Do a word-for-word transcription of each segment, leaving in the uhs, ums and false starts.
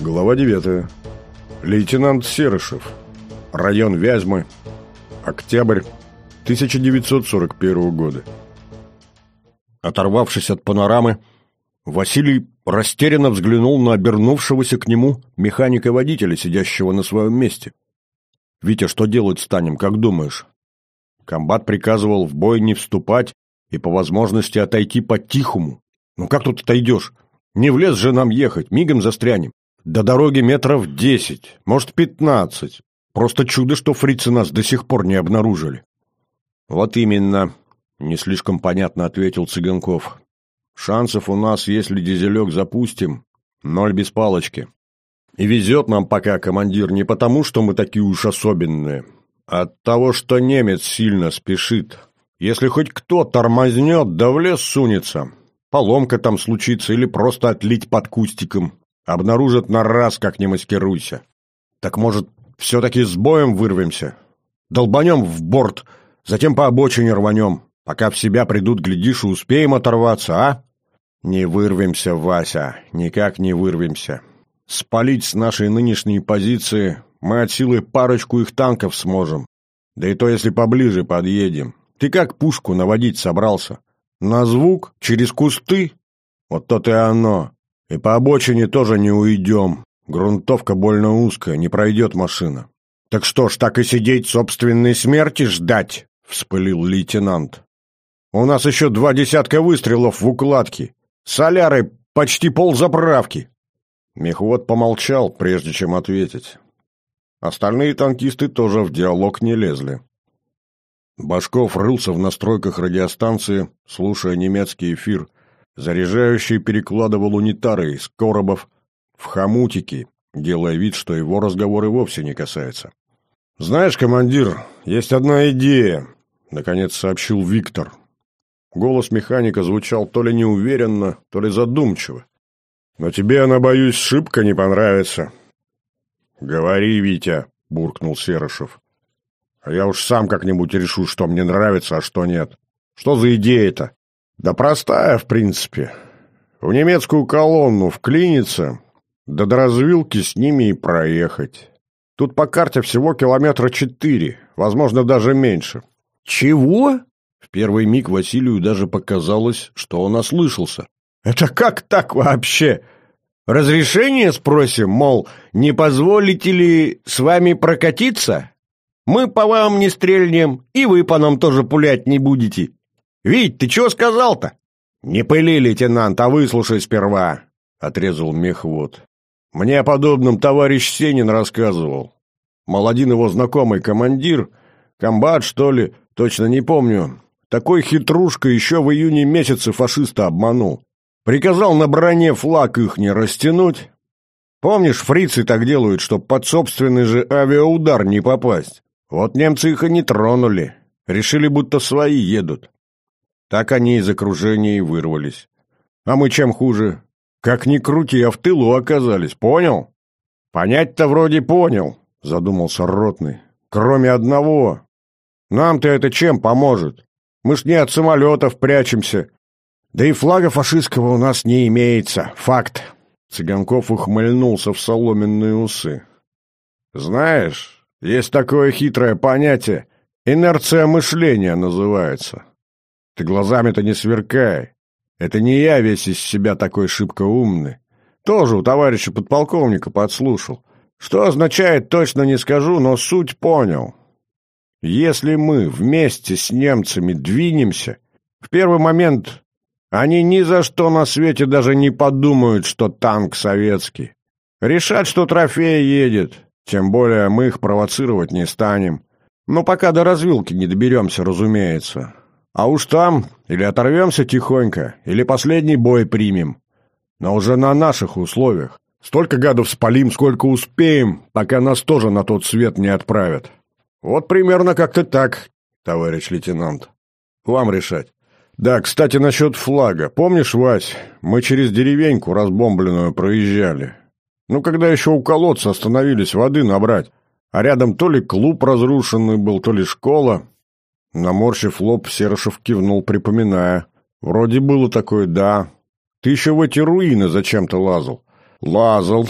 Глава девятая. Лейтенант Серышев. Район Вязьмы. Октябрь тысяча девятьсот сорок первого года. Оторвавшись от панорамы, Василий растерянно взглянул на обернувшегося к нему механика-водителя, сидящего на своем месте. «Витя, что делать станем, как думаешь?» Комбат приказывал в бой не вступать и по возможности отойти по-тихому. «Ну как тут отойдешь? Не в лес же нам ехать, мигом застрянем. До дороги метров десять, может, пятнадцать. Просто чудо, что фрицы нас до сих пор не обнаружили». «Вот именно», — не слишком понятно ответил Цыганков. «Шансов у нас, если дизелек запустим, ноль без палочки. И везет нам пока, командир, не потому, что мы такие уж особенные, а от того, что немец сильно спешит. Если хоть кто тормознет, да в лес сунется, поломка там случится или просто отлить под кустиком. Обнаружат на раз, как не маскируйся. Так, может, все-таки с боем вырвемся? Долбанем в борт, затем по обочине рванем. Пока в себя придут, глядишь, и успеем оторваться, а? Не вырвемся, Вася, никак не вырвемся. Спалить с нашей нынешней позиции мы от силы парочку их танков сможем. Да и то, если поближе подъедем. Ты как пушку наводить собрался? На звук? Через кусты? Вот то-то и оно. И по обочине тоже не уйдем. Грунтовка больно узкая, не пройдет машина. Так что ж, так и сидеть собственной смерти ждать? Вспылил лейтенант. У нас еще два десятка выстрелов в укладке. Солярой почти ползаправки. Мехвод помолчал, прежде чем ответить. Остальные танкисты тоже в диалог не лезли. Башков рылся в настройках радиостанции, слушая немецкий эфир. Заряжающий перекладывал унитары из коробов в хомутики, делая вид, что его разговор и вовсе не касается. «Знаешь, командир, есть одна идея», — наконец сообщил Виктор. Голос механика звучал то ли неуверенно, то ли задумчиво. «Но тебе она, боюсь, шибко не понравится». «Говори, Витя», — буркнул Серышев. «А я уж сам как-нибудь решу, что мне нравится, а что нет. Что за идея-то?» «Да простая, в принципе. В немецкую колонну вклиниться, да до развилки с ними и проехать. Тут по карте всего километра четыре, возможно, даже меньше». «Чего?» В первый миг Василию даже показалось, что он ослышался. «Это как так вообще? Разрешение спросим, мол, не позволите ли с вами прокатиться? Мы по вам не стрельнем, и вы по нам тоже пулять не будете. Вить, ты чего сказал-то?» «Не пыли, лейтенант, а выслушай сперва», — отрезал мехвод. «Мне о подобном товарищ Сенин рассказывал. Мол, один его знакомый командир, комбат, что ли, точно не помню, такой хитрушка еще в июне месяце фашиста обманул. Приказал на броне флаг их не растянуть. Помнишь, фрицы так делают, чтоб под собственный же авиаудар не попасть? Вот немцы их и не тронули. Решили, будто свои едут. Так они из окружения и вырвались. А мы чем хуже? Как ни крути, а в тылу оказались, понял?» «Понять-то вроде понял», — задумался ротный. «Кроме одного. Нам-то это чем поможет? Мы ж не от самолетов прячемся. Да и флага фашистского у нас не имеется. Факт». Цыганков ухмыльнулся в соломенные усы. «Знаешь, есть такое хитрое понятие. Инерция мышления называется. Ты глазами-то не сверкай. Это не я весь из себя такой шибко умный. Тоже у товарища подполковника подслушал. Что означает, точно не скажу, но суть понял. Если мы вместе с немцами двинемся, в первый момент они ни за что на свете даже не подумают, что танк советский. Решат, что трофей едет, тем более мы их провоцировать не станем. Но пока до развилки не доберемся, разумеется. А уж там или оторвемся тихонько, или последний бой примем. Но уже на наших условиях. Столько гадов спалим, сколько успеем, пока нас тоже на тот свет не отправят. Вот примерно как-то так, товарищ лейтенант. Вам решать. Да, кстати, насчет флага. Помнишь, Вась, мы через деревеньку разбомбленную проезжали? Ну, когда еще у колодца остановились воды набрать. А рядом то ли клуб разрушенный был, то ли школа. Наморщив лоб, Серышев кивнул, припоминая. Вроде было такое, да. Ты еще в эти руины зачем-то лазал. Лазал,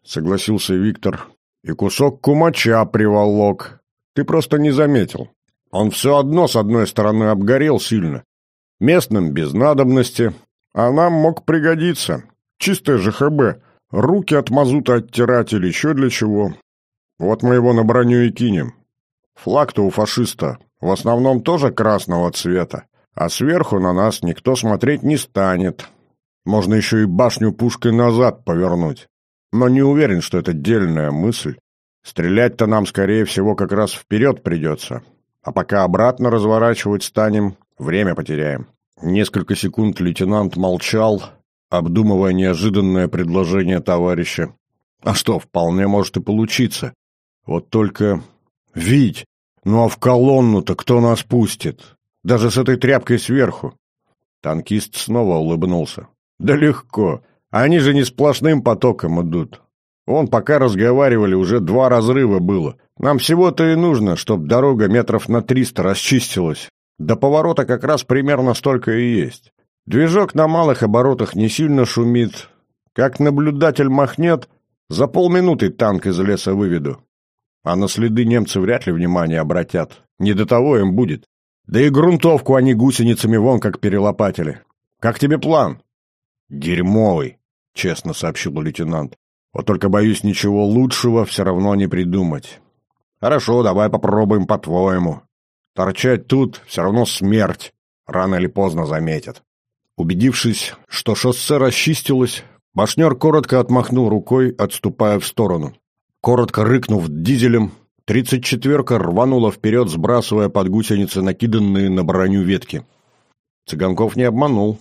согласился Виктор. И кусок кумача приволок. Ты просто не заметил. Он все одно с одной стороны обгорел сильно. Местным без надобности, а нам мог пригодиться. Чистое же ха бэ. Руки от мазута оттирать или еще для чего. Вот мы его на броню и кинем. Флаг-то у фашиста в основном тоже красного цвета, а сверху на нас никто смотреть не станет. Можно еще и башню пушкой назад повернуть. Но не уверен, что это дельная мысль. Стрелять-то нам, скорее всего, как раз вперед придется. А пока обратно разворачивать станем, время потеряем. Несколько секунд лейтенант молчал, обдумывая неожиданное предложение товарища. А что, вполне может и получиться. Вот только... Вить, ну а в колонну-то кто нас пустит? Даже с этой тряпкой сверху. Танкист снова улыбнулся. Да легко. Они же не сплошным потоком идут. Вон, пока разговаривали, уже два разрыва было. Нам всего-то и нужно, чтоб дорога метров на триста расчистилась. До поворота как раз примерно столько и есть. Движок на малых оборотах не сильно шумит. Как наблюдатель махнет, за полминуты танк из леса выведу. А на следы немцы вряд ли внимание обратят. Не до того им будет. Да и грунтовку они гусеницами вон как перелопатили. Как тебе план? Дерьмовый, честно сообщил лейтенант. Вот только, боюсь, ничего лучшего все равно не придумать. Хорошо, давай попробуем по-твоему. Торчать тут все равно смерть. Рано или поздно заметят. Убедившись, что шоссе расчистилось, башнер коротко отмахнул рукой, отступая в сторону. Коротко рыкнув дизелем, тридцать четверка рванула вперед, сбрасывая под гусеницы накиданные на броню ветки. Цыганков не обманул.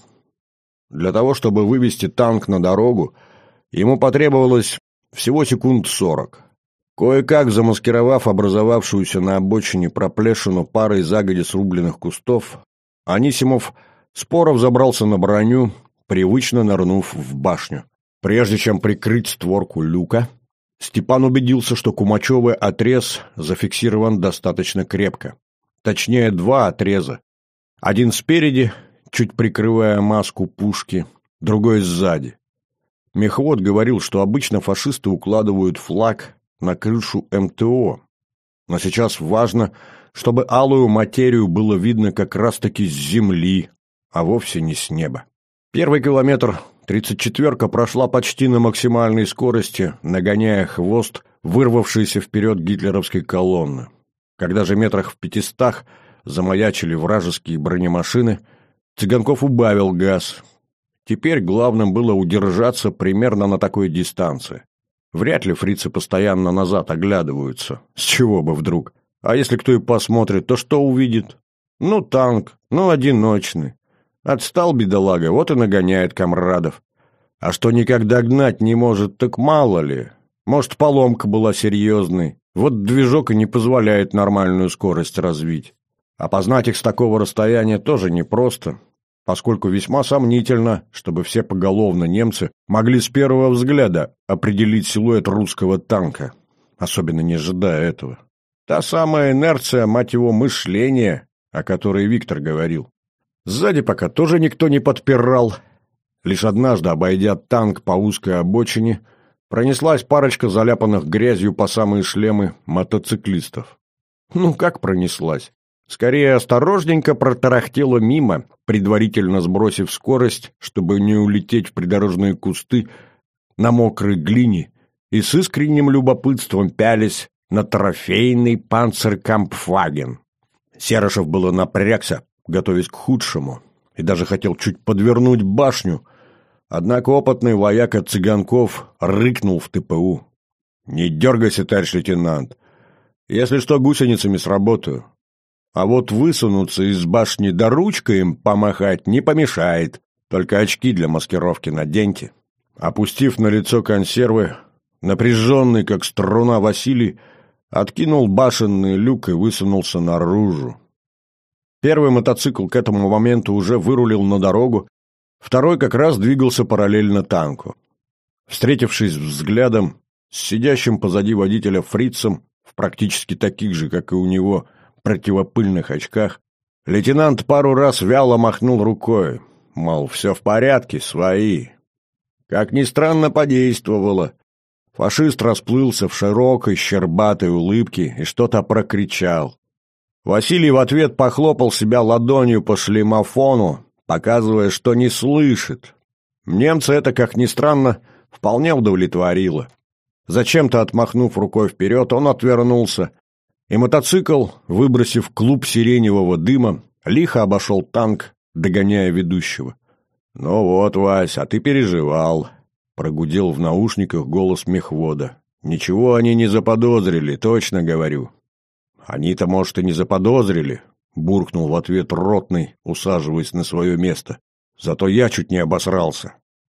Для того, чтобы вывести танк на дорогу, ему потребовалось всего секунд сорок. Кое-как замаскировав образовавшуюся на обочине проплешину парой загоди срубленных кустов, Анисимов споро взобрался на броню, привычно нырнув в башню. Прежде чем прикрыть створку люка, Степан убедился, что кумачевый отрез зафиксирован достаточно крепко. Точнее, два отреза. Один спереди, чуть прикрывая маску пушки, другой сзади. Мехвод говорил, что обычно фашисты укладывают флаг на крышу эм тэ о. Но сейчас важно, чтобы алую материю было видно как раз-таки с земли, а вовсе не с неба. Первый километр тридцать четверка прошла почти на максимальной скорости, нагоняя хвост вырвавшейся вперед гитлеровской колонны. Когда же метрах в пятистах замаячили вражеские бронемашины, Цыганков убавил газ. Теперь главным было удержаться примерно на такой дистанции. Вряд ли фрицы постоянно назад оглядываются. С чего бы вдруг? А если кто и посмотрит, то что увидит? Ну, танк, ну, одиночный. Отстал бедолага, вот и нагоняет комрадов. А что никак догнать не может, так мало ли. Может, поломка была серьезной. Вот движок и не позволяет нормальную скорость развить. Опознать их с такого расстояния тоже непросто, поскольку весьма сомнительно, чтобы все поголовно немцы могли с первого взгляда определить силуэт русского танка, особенно не ожидая этого. Та самая инерция, мать его, мышления, о которой Виктор говорил. Сзади пока тоже никто не подпирал. Лишь однажды, обойдя танк по узкой обочине, пронеслась парочка заляпанных грязью по самые шлемы мотоциклистов. Ну, как пронеслась? Скорее, осторожненько протарахтела мимо, предварительно сбросив скорость, чтобы не улететь в придорожные кусты на мокрой глине, и с искренним любопытством пялись на трофейный панцеркампфваген. Серышев было напрягся, готовясь к худшему, и даже хотел чуть подвернуть башню, однако опытный вояка Цыганков рыкнул в тэ пэ у. «Не дергайся, товарищ лейтенант. Если что, гусеницами сработаю. А вот высунуться из башни да ручкой им помахать не помешает. Только очки для маскировки наденьте». Опустив на лицо консервы, напряженный, как струна, Василий откинул башенный люк и высунулся наружу. Первый мотоцикл к этому моменту уже вырулил на дорогу, второй как раз двигался параллельно танку. Встретившись взглядом с сидящим позади водителя фрицем в практически таких же, как и у него, противопыльных очках, лейтенант пару раз вяло махнул рукой, мол, все в порядке, свои. Как ни странно, подействовало. Фашист расплылся в широкой, щербатой улыбке и что-то прокричал. Василий в ответ похлопал себя ладонью по шлемофону, показывая, что не слышит. Немца это, как ни странно, вполне удовлетворило. Зачем-то отмахнув рукой вперед, он отвернулся, и мотоцикл, выбросив клуб сиреневого дыма, лихо обошел танк, догоняя ведущего. «Ну вот, Вась, а ты переживал», — прогудел в наушниках голос мехвода. «Ничего они не заподозрили, точно говорю». «Они-то, может, и не заподозрили», — буркнул в ответ ротный, усаживаясь на свое место. «Зато я чуть не обосрался.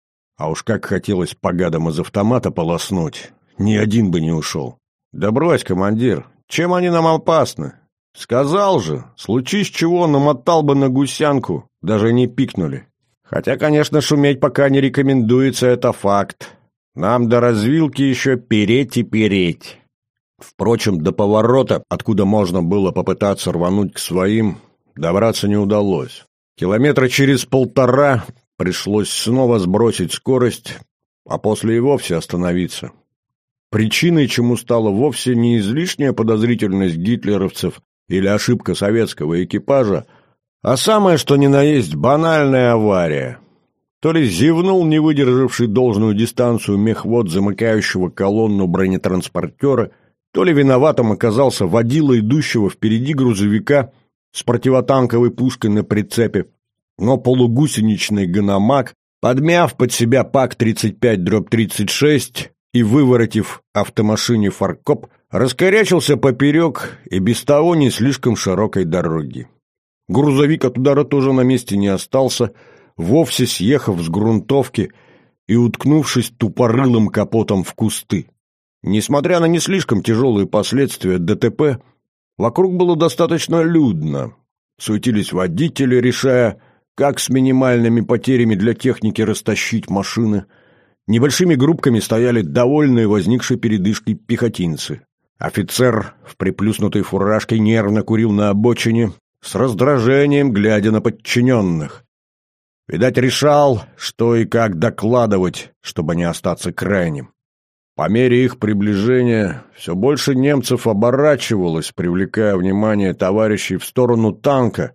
А уж как хотелось по гадам из автомата полоснуть, ни один бы не ушел». «Да брось, командир, чем они нам опасны? Сказал же, случись чего, намотал бы на гусянку, даже не пикнули. Хотя, конечно, шуметь пока не рекомендуется, это факт. Нам до развилки еще переть и переть». Впрочем, до поворота, откуда можно было попытаться рвануть к своим, добраться не удалось. Километра через полтора пришлось снова сбросить скорость, а после и вовсе остановиться. Причиной чему стала вовсе не излишняя подозрительность гитлеровцев или ошибка советского экипажа, а самое что ни на есть банальная авария. То ли зевнул не выдержавший должную дистанцию мехвод замыкающего колонну бронетранспортера, то ли виноватым оказался водила идущего впереди грузовика с противотанковой пушкой на прицепе, но полугусеничный гономак, подмяв под себя ПАК тридцать пять тридцать шесть и выворотив автомашине фаркоп, раскорячился поперек и без того не слишком широкой дороги. Грузовик от удара тоже на месте не остался, вовсе съехав с грунтовки и уткнувшись тупорылым капотом в кусты. Несмотря на не слишком тяжелые последствия ДТП, вокруг было достаточно людно. Суетились водители, решая, как с минимальными потерями для техники растащить машины. Небольшими группками стояли довольные возникшей передышкой пехотинцы. Офицер в приплюснутой фуражке нервно курил на обочине, с раздражением глядя на подчиненных. Видать, решал, что и как докладывать, чтобы не остаться крайним. По мере их приближения все больше немцев оборачивалось, привлекая внимание товарищей в сторону танка,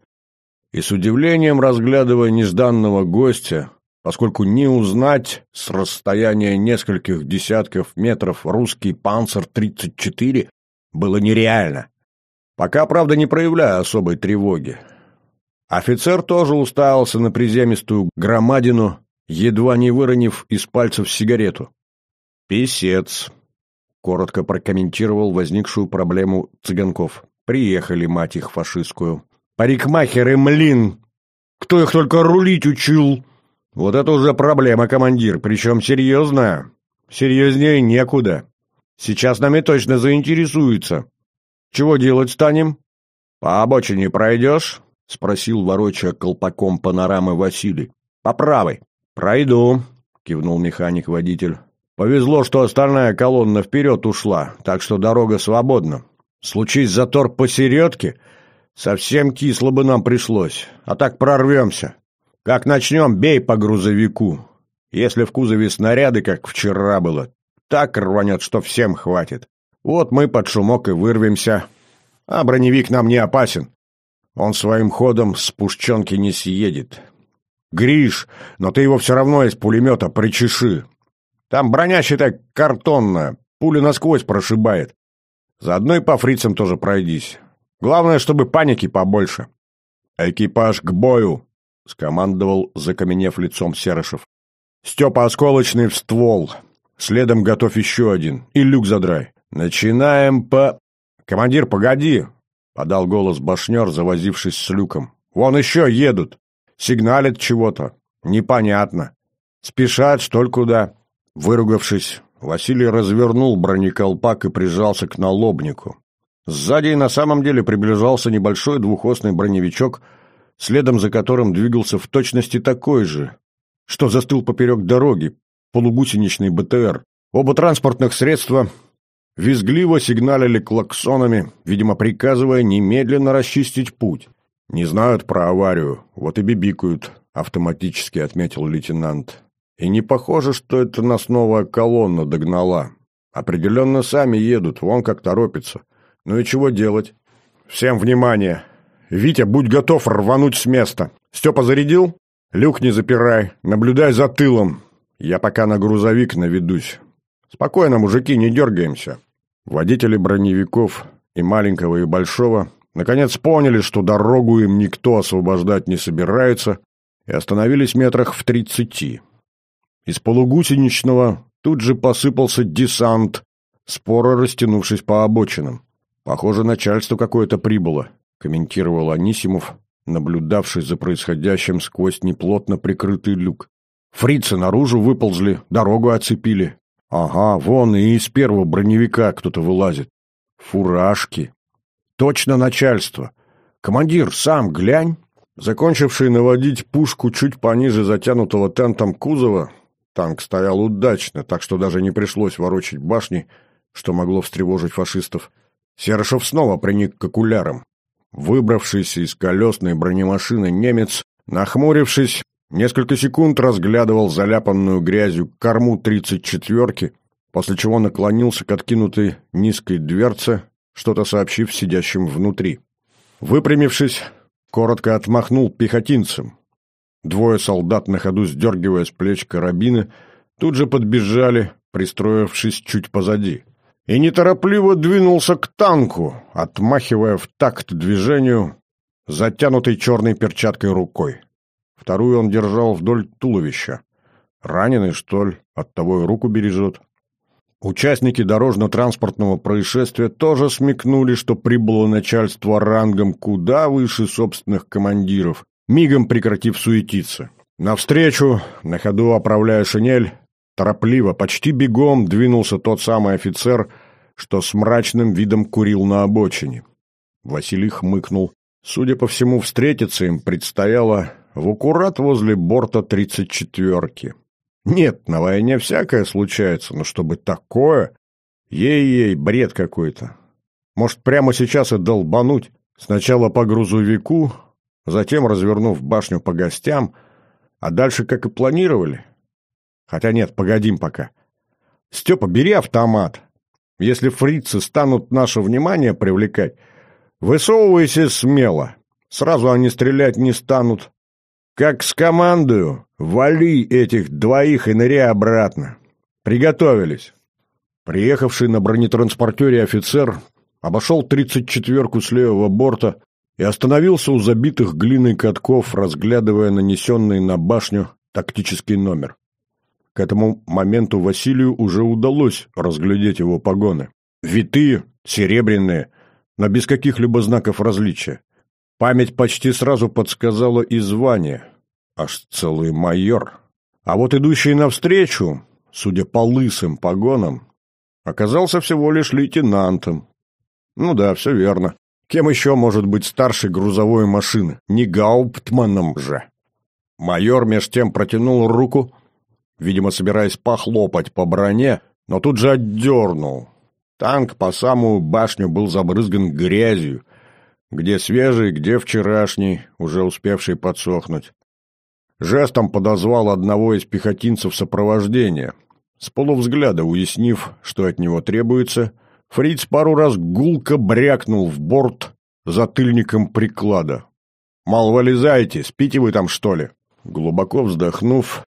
и с удивлением разглядывая нежданного гостя, поскольку не узнать с расстояния нескольких десятков метров русский «Панцер тридцать четыре» было нереально. Пока, правда, не проявляя особой тревоги. Офицер тоже уставился на приземистую громадину, едва не выронив из пальцев сигарету. «Писец», — коротко прокомментировал возникшую проблему Цыганков. «Приехали, мать их фашистскую. Парикмахеры, млин! Кто их только рулить учил? Вот это уже проблема, командир, причем серьезная. Серьезнее некуда. Сейчас нами точно заинтересуются. Чего делать станем? По обочине пройдешь?» — спросил, ворочая колпаком панорамы Василий. «По правой». «Пройду», — кивнул механик-водитель. «Повезло, что остальная колонна вперед ушла, так что дорога свободна. Случись затор посередке, совсем кисло бы нам пришлось, а так прорвемся. Как начнем, бей по грузовику. Если в кузове снаряды, как вчера было, так рванет, что всем хватит. Вот мы под шумок и вырвемся. А броневик нам не опасен. Он своим ходом с пушченки не съедет. Гриш, но ты его все равно из пулемета причеши. Там броня, считай, картонная, пуля насквозь прошибает. Заодно и по фрицам тоже пройдись. Главное, чтобы паники побольше». «Экипаж к бою!» — скомандовал, закаменев лицом Серышев. «Степа осколочный в ствол. Следом готовь еще один. И люк задрай. Начинаем по...» «Командир, погоди!» — подал голос башнер, завозившись с люком. «Вон еще едут. Сигналят чего-то. Непонятно. Спешат, что ли, куда?» Выругавшись, Василий развернул бронеколпак и прижался к налобнику. Сзади и на самом деле приближался небольшой двухосный броневичок, следом за которым двигался в точности такой же, что застыл поперек дороги, полугусеничный БТР. Оба транспортных средства визгливо сигналили клаксонами, видимо, приказывая немедленно расчистить путь. «Не знают про аварию, вот и бибикают», — автоматически отметил лейтенант. «И не похоже, что это нас новая колонна догнала. Определенно сами едут, вон как торопятся. Ну и чего делать? Всем внимание! Витя, будь готов рвануть с места. Степа зарядил? Люк не запирай, наблюдай за тылом. Я пока на грузовик наведусь. Спокойно, мужики, не дергаемся. Водители броневиков и маленького, и большого наконец поняли, что дорогу им никто освобождать не собирается, и остановились метрах в тридцати. Из полугусеничного тут же посыпался десант, споро растянувшись по обочинам. «Похоже, начальство какое-то прибыло», — комментировал Анисимов, наблюдавший за происходящим сквозь неплотно прикрытый люк. «Фрицы наружу выползли, дорогу оцепили. Ага, вон и из первого броневика кто-то вылазит. Фуражки. Точно начальство. Командир, сам глянь». Закончивший наводить пушку чуть пониже затянутого тентом кузова, танк стоял удачно, так что даже не пришлось ворочать башни, что могло встревожить фашистов. Серышев снова приник к окулярам. Выбравшийся из колесной бронемашины немец, нахмурившись, несколько секунд разглядывал заляпанную грязью корму тридцать четвёрки, после чего наклонился к откинутой низкой дверце, что-то сообщив сидящим внутри. Выпрямившись, коротко отмахнул пехотинцам. Двое солдат, на ходу сдергивая с плеч карабины, тут же подбежали, пристроившись чуть позади. И неторопливо двинулся к танку, отмахивая в такт движению затянутой черной перчаткой рукой. Вторую он держал вдоль туловища. Раненый, что ли, оттого и руку бережет. Участники дорожно-транспортного происшествия тоже смекнули, что прибыло начальство рангом куда выше собственных командиров, мигом прекратив суетиться. Навстречу, на ходу оправляя шинель, торопливо, почти бегом двинулся тот самый офицер, что с мрачным видом курил на обочине. Василий хмыкнул. Судя по всему, встретиться им предстояло в аккурат возле борта тридцать четвёрки. Нет, на войне всякое случается, но чтобы такое... Ей-ей, бред какой-то. Может, прямо сейчас и долбануть? Сначала по грузовику, затем развернув башню по гостям, а дальше как и планировали. Хотя нет, погодим пока. Степа, бери автомат. Если фрицы станут наше внимание привлекать, высовывайся смело. Сразу они стрелять не станут. Как скомандую, вали этих двоих и ныряй обратно. Приготовились. Приехавший на бронетранспортере офицер обошел тридцать четвёрку с левого борта и остановился у забитых глиной катков, разглядывая нанесенный на башню тактический номер. К этому моменту Василию уже удалось разглядеть его погоны. Витые, серебряные, но без каких-либо знаков различия. Память почти сразу подсказала и звание. Аж целый майор. А вот идущий навстречу, судя по лысым погонам, оказался всего лишь лейтенантом. Ну да, все верно. Кем еще может быть старший грузовой машины? Не гауптманом же. Майор меж тем протянул руку, видимо, собираясь похлопать по броне, но тут же отдернул. Танк по самую башню был забрызган грязью, где свежий, где вчерашний, уже успевший подсохнуть. Жестом подозвал одного из пехотинцев сопровождения. С полувзгляда уяснив, что от него требуется, фриц пару раз гулко брякнул в борт затыльником приклада. «Мол, вылезайте, спите вы там, что ли?» Глубоко вздохнув,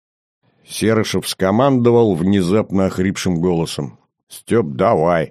Серышев скомандовал внезапно охрипшим голосом. «Степ, давай.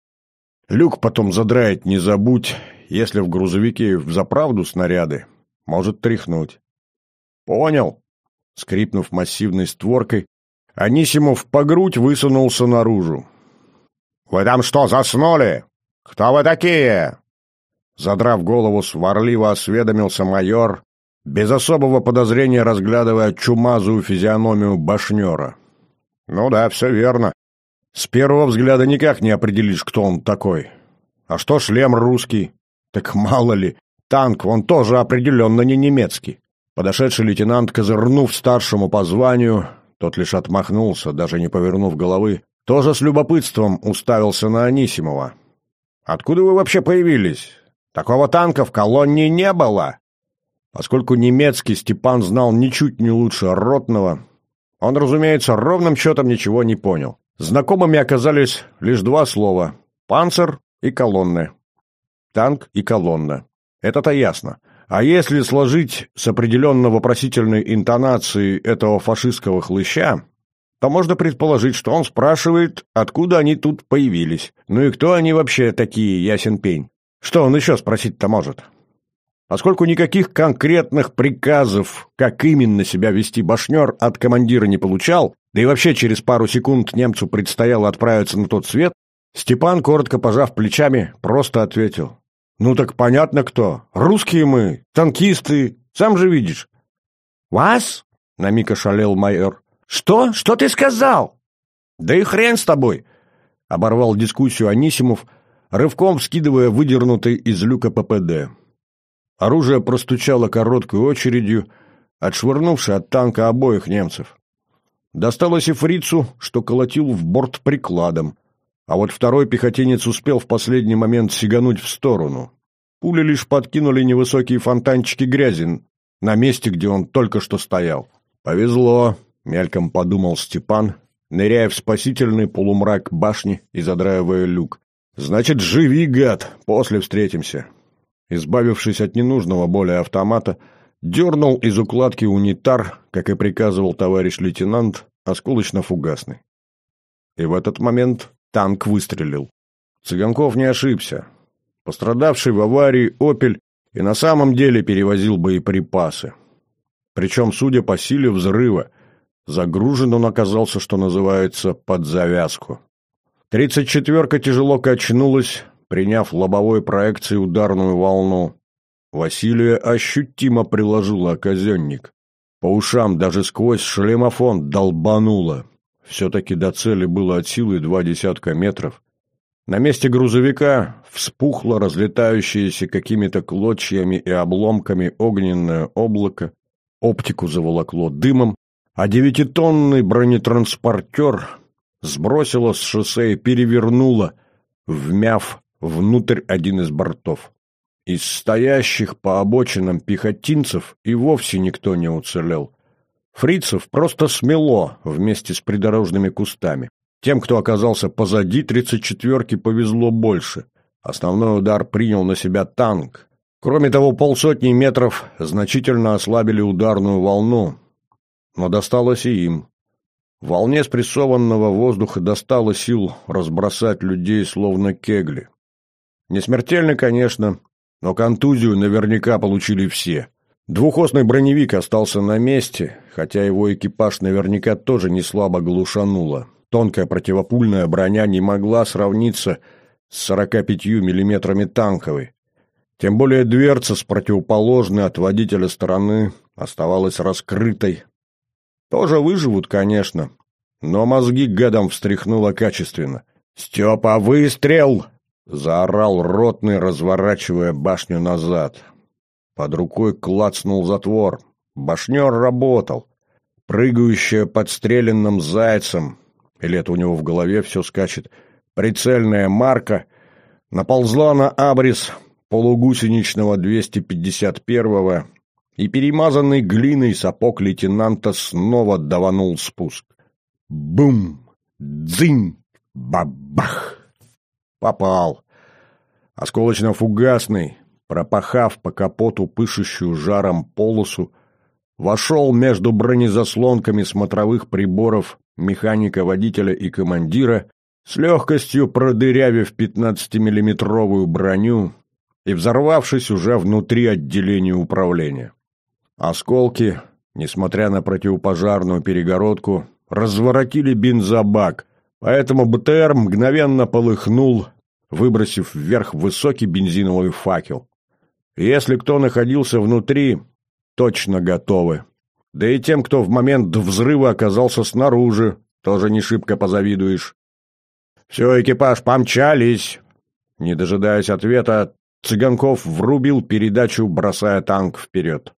Люк потом задраить не забудь, если в грузовике взаправду снаряды, может тряхнуть». «Понял». Скрипнув массивной створкой, Анисимов по грудь высунулся наружу. «Вы там что, заснули? Кто вы такие?» Задрав голову, сварливо осведомился майор, без особого подозрения разглядывая чумазую физиономию башнера. «Ну да, все верно. С первого взгляда никак не определишь, кто он такой. А что шлем русский? Так мало ли, танк, он тоже определенно не немецкий». Подошедший лейтенант, козырнув старшему по званию, тот лишь отмахнулся, даже не повернув головы, тоже с любопытством уставился на Анисимова. «Откуда вы вообще появились? Такого танка в колонне не было!» Поскольку немецкий Степан знал ничуть не лучше ротного, он, разумеется, ровным счетом ничего не понял. Знакомыми оказались лишь два слова — «панцер» и «колонны». Танк и колонна. Это-то ясно. А если сложить с определенно вопросительной интонацией этого фашистского хлыща, то можно предположить, что он спрашивает, откуда они тут появились. Ну и кто они вообще такие, ясен пень. Что он еще спросить-то может? Поскольку никаких конкретных приказов, как именно себя вести башнер, от командира не получал, да и вообще через пару секунд немцу предстояло отправиться на тот свет, Степан, коротко пожав плечами, просто ответил: «Ну так понятно кто. Русские мы, танкисты, сам же видишь». «Вас?» — на миг ошалел майор. «Что? Что ты сказал?» «Да и хрен с тобой!» — оборвал дискуссию Анисимов, рывком вскидывая выдернутый из люка ППД. Оружие простучало короткой очередью, отшвырнувши от танка обоих немцев. Досталось и фрицу, что колотил в борт прикладом, а вот второй пехотинец успел в последний момент сигануть в сторону. Пули лишь подкинули невысокие фонтанчики грязи на месте, где он только что стоял. «Повезло», — мельком подумал Степан, ныряя в спасительный полумрак башни и задраивая люк. «Значит, живи, гад, после встретимся». Избавившись от ненужного более автомата, дернул из укладки унитар, как и приказывал товарищ лейтенант, осколочно-фугасный. И в этот момент танк выстрелил. Цыганков не ошибся. Пострадавший в аварии «Опель» и на самом деле перевозил боеприпасы. Причем, судя по силе взрыва, загружен он оказался, что называется, под завязку. Тридцать четверка тяжело качнулась, приняв лобовой проекцией ударную волну. Василия ощутимо приложила о казенник. По ушам даже сквозь шлемофон долбануло. Все-таки до цели было от силы два десятка метров. На месте грузовика вспухло разлетающееся какими-то клочьями и обломками огненное облако, оптику заволокло дымом, а девятитонный бронетранспортер сбросило с шоссе и перевернуло, вмяв внутрь один из бортов. Из стоящих по обочинам пехотинцев и вовсе никто не уцелел. Фрицев просто смело вместе с придорожными кустами. Тем, кто оказался позади тридцать четверки, повезло больше. Основной удар принял на себя танк. Кроме того, полсотни метров значительно ослабили ударную волну. Но досталось и им. Волне спрессованного воздуха достало сил разбросать людей словно кегли. Не смертельно, конечно, но контузию наверняка получили все. Двухосный броневик остался на месте, хотя его экипаж наверняка тоже не слабо глушануло. Тонкая противопульная броня не могла сравниться с сорока пятью миллиметрами танковой. Тем более дверца с противоположной от водителя стороны оставалась раскрытой. Тоже выживут, конечно, но мозги гадом встряхнуло качественно. «Степа, выстрел!» — заорал ротный, разворачивая башню назад. Под рукой клацнул затвор. Башнер работал. Прыгающая подстреленным зайцем, или это у него в голове все скачет, прицельная марка наползла на абрис полугусеничного двести пятьдесят первого, и перемазанный глиной сапог лейтенанта снова даванул спуск. Бум! Дзынь! Бабах! Попал. Осколочно-фугасный, пропахав по капоту пышущую жаром полосу, вошел между бронезаслонками смотровых приборов механика-водителя и командира, с легкостью продырявив пятнадцатимиллиметровую броню и взорвавшись уже внутри отделения управления. Осколки, несмотря на противопожарную перегородку, разворотили бензобак, поэтому БТР мгновенно полыхнул, выбросив вверх высокий бензиновый факел. Если кто находился внутри, точно готовы. Да и тем, кто в момент взрыва оказался снаружи, тоже не шибко позавидуешь. «Все, экипаж, помчались!» Не дожидаясь ответа, Цыганков врубил передачу, бросая танк вперед.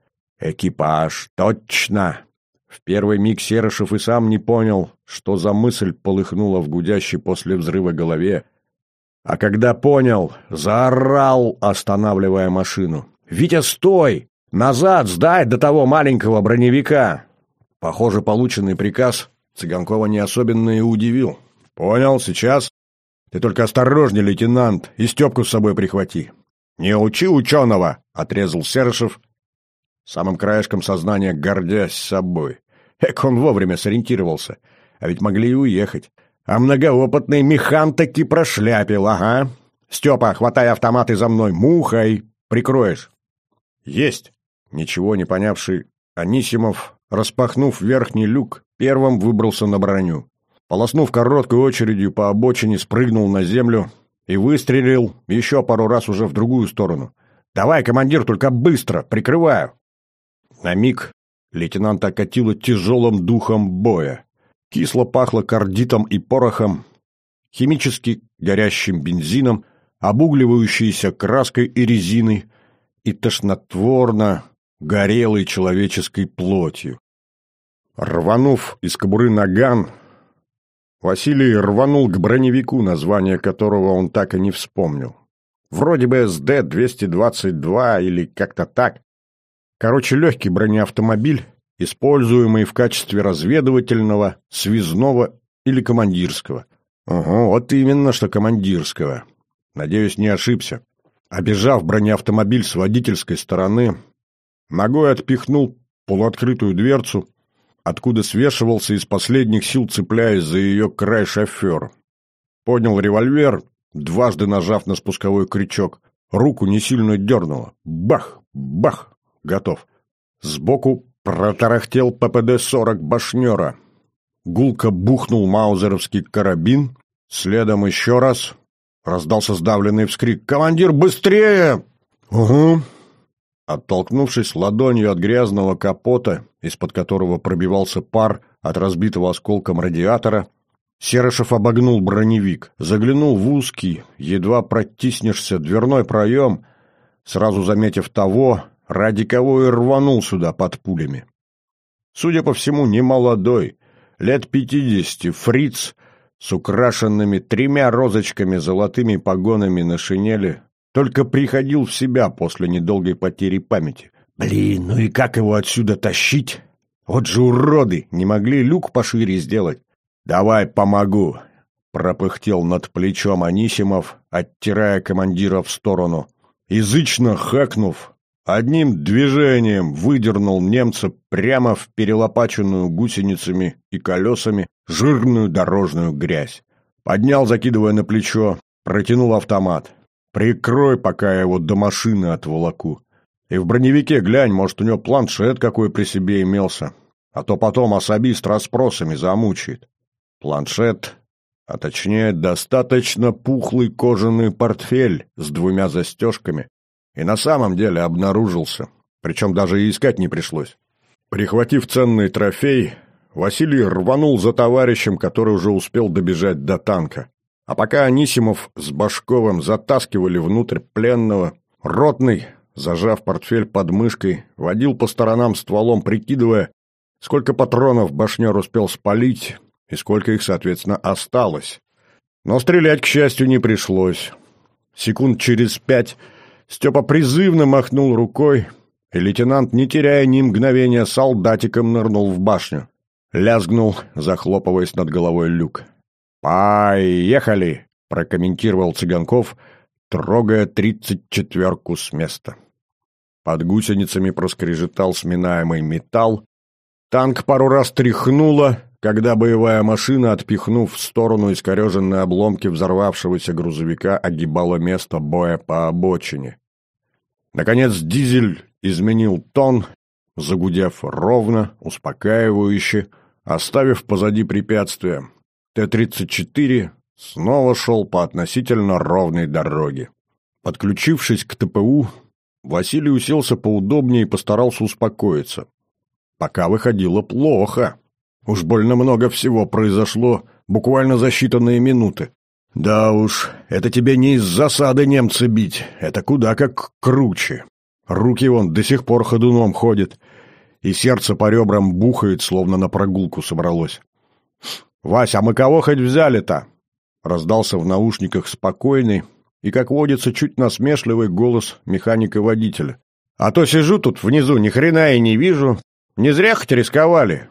«Экипаж, точно!» В первый миг Серышев и сам не понял, что за мысль полыхнула в гудящей после взрыва голове. А когда понял, заорал, останавливая машину. «Витя, стой! Назад сдай до того маленького броневика!» Похоже, полученный приказ Цыганкова не особенно и удивил. «Понял, сейчас. Ты только осторожней, лейтенант, и Степку с собой прихвати». «Не учи ученого!» — отрезал Серышев, самым краешком сознания гордясь собой. Эк, он вовремя сориентировался, а ведь могли и уехать. А многоопытный механ таки прошляпил, ага. «Степа, хватай автоматы за мной, мухой, прикроешь». «Есть!» Ничего не понявший Анисимов, распахнув верхний люк, первым выбрался на броню. Полоснув короткой очередью по обочине, спрыгнул на землю и выстрелил еще пару раз уже в другую сторону. «Давай, командир, только быстро, прикрываю!» На миг лейтенанта окатило тяжелым духом боя. Кисло пахло кардитом и порохом, химически горящим бензином, обугливающейся краской и резиной и тошнотворно горелой человеческой плотью. Рванув из кобуры наган, Василий рванул к броневику, название которого он так и не вспомнил. Вроде бы эс дэ двести двадцать два или как-то так. Короче, легкий бронеавтомобиль, используемый в качестве разведывательного, связного или командирского. Ого, вот именно что командирского. Надеюсь, не ошибся. Обежав бронеавтомобиль с водительской стороны, ногой отпихнул полуоткрытую дверцу, откуда свешивался из последних сил, цепляясь за ее край шофер. Поднял револьвер, дважды нажав на спусковой крючок. Руку не сильно дернуло. Бах! Бах! Готов. Сбоку протарахтел пэ пэ дэ сорок башнера. Гулко бухнул маузеровский карабин. Следом еще раз. Раздался сдавленный вскрик. «Командир, быстрее!» «Угу». Оттолкнувшись ладонью от грязного капота, из-под которого пробивался пар от разбитого осколком радиатора, Серышев обогнул броневик, заглянул в узкий, едва протиснешься, дверной проем, сразу заметив того, ради кого и рванул сюда под пулями. Судя по всему, немолодой, лет пятидесяти, фриц с украшенными тремя розочками золотыми погонами на шинели, только приходил в себя после недолгой потери памяти. Блин, ну и как его отсюда тащить? Вот же уроды, не могли люк пошире сделать. «Давай помогу», — пропыхтел над плечом Анисимов, оттирая командира в сторону. Язычно хэкнув, одним движением выдернул немца прямо в перелопаченную гусеницами и колесами жирную дорожную грязь. Поднял, закидывая на плечо, протянул автомат. «Прикрой, пока я его до машины отволоку. И в броневике глянь, может, у него планшет какой при себе имелся, а то потом особист расспросами замучает». Планшет, а точнее достаточно пухлый кожаный портфель с двумя застежками, и на самом деле обнаружился, причем даже и искать не пришлось. Прихватив ценный трофей, Василий рванул за товарищем, который уже успел добежать до танка. А пока Анисимов с Башковым затаскивали внутрь пленного, ротный, зажав портфель под мышкой, водил по сторонам стволом, прикидывая, сколько патронов башнер успел спалить и сколько их, соответственно, осталось. Но стрелять, к счастью, не пришлось. Секунд через пять Степа призывно махнул рукой, и лейтенант, не теряя ни мгновения, солдатиком нырнул в башню. Лязгнул, захлопываясь над головой люк. «Поехали!» — прокомментировал Цыганков, трогая тридцать четверку с места. Под гусеницами проскрежетал сминаемый металл. Танк пару раз тряхнуло, когда боевая машина, отпихнув в сторону искореженные обломки взорвавшегося грузовика, огибала место боя по обочине. Наконец дизель изменил тон, загудев ровно, успокаивающе, оставив позади препятствия. Тэ тридцать четыре снова шел по относительно ровной дороге. Подключившись к тэ пэ у, Василий уселся поудобнее и постарался успокоиться. Пока выходило плохо. Уж больно много всего произошло буквально за считанные минуты. Да уж, это тебе не из засады немца бить, это куда как круче. Руки вон до сих пор ходуном ходят, и сердце по ребрам бухает, словно на прогулку собралось. «Вась, а мы кого хоть взяли-то?» Раздался в наушниках спокойный и, как водится, чуть насмешливый голос механика-водителя. «А то сижу тут внизу, ни хрена и не вижу. Не зря хоть рисковали.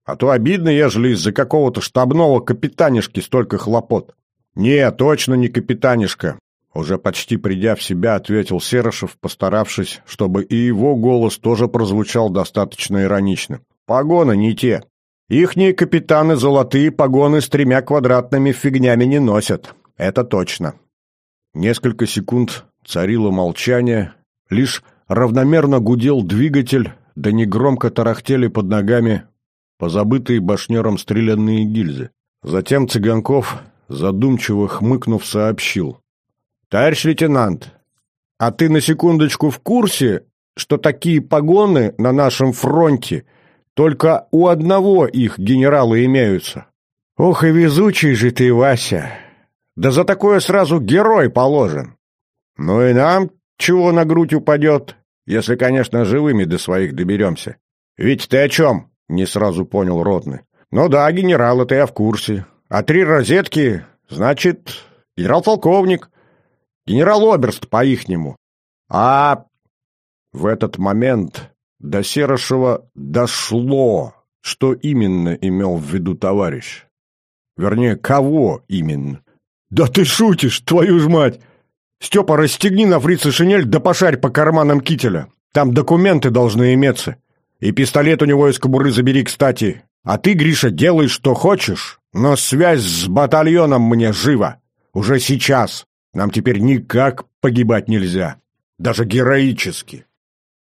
А то обидно, ежели из-за какого-то штабного капитанишки столько хлопот. Не, точно не капитанишка. Уже почти придя в себя, ответил Серышев, постаравшись, чтобы и его голос тоже прозвучал достаточно иронично. Погоны не те. Ихние капитаны золотые погоны с тремя квадратными фигнями не носят. Это точно. Несколько секунд царило молчание, лишь равномерно гудел двигатель, да негромко тарахтели под ногами позабытые башнером стрелянные гильзы. Затем Цыганков, задумчиво хмыкнув, сообщил. «Товарищ лейтенант, а ты на секундочку в курсе, что такие погоны на нашем фронте только у одного их генерала имеются? Ох и везучий же ты, Вася! Да за такое сразу герой положен. Ну и нам чего на грудь упадет, если, конечно, живыми до своих доберемся. Ведь ты о чем?» — не сразу понял ротный. «Ну да, генерал, это я в курсе. А три розетки, значит, генерал-полковник. Генерал-оберст по-ихнему. А в этот момент до Серышева дошло, что именно имел в виду товарищ. Вернее, кого именно. «Да ты шутишь, твою ж мать! Степа, расстегни на фрице шинель да пошарь по карманам кителя. Там документы должны иметься. И пистолет у него из кобуры забери, кстати. А ты, Гриша, делай, что хочешь, но связь с батальоном мне живо. Уже сейчас. Нам теперь никак погибать нельзя. Даже героически».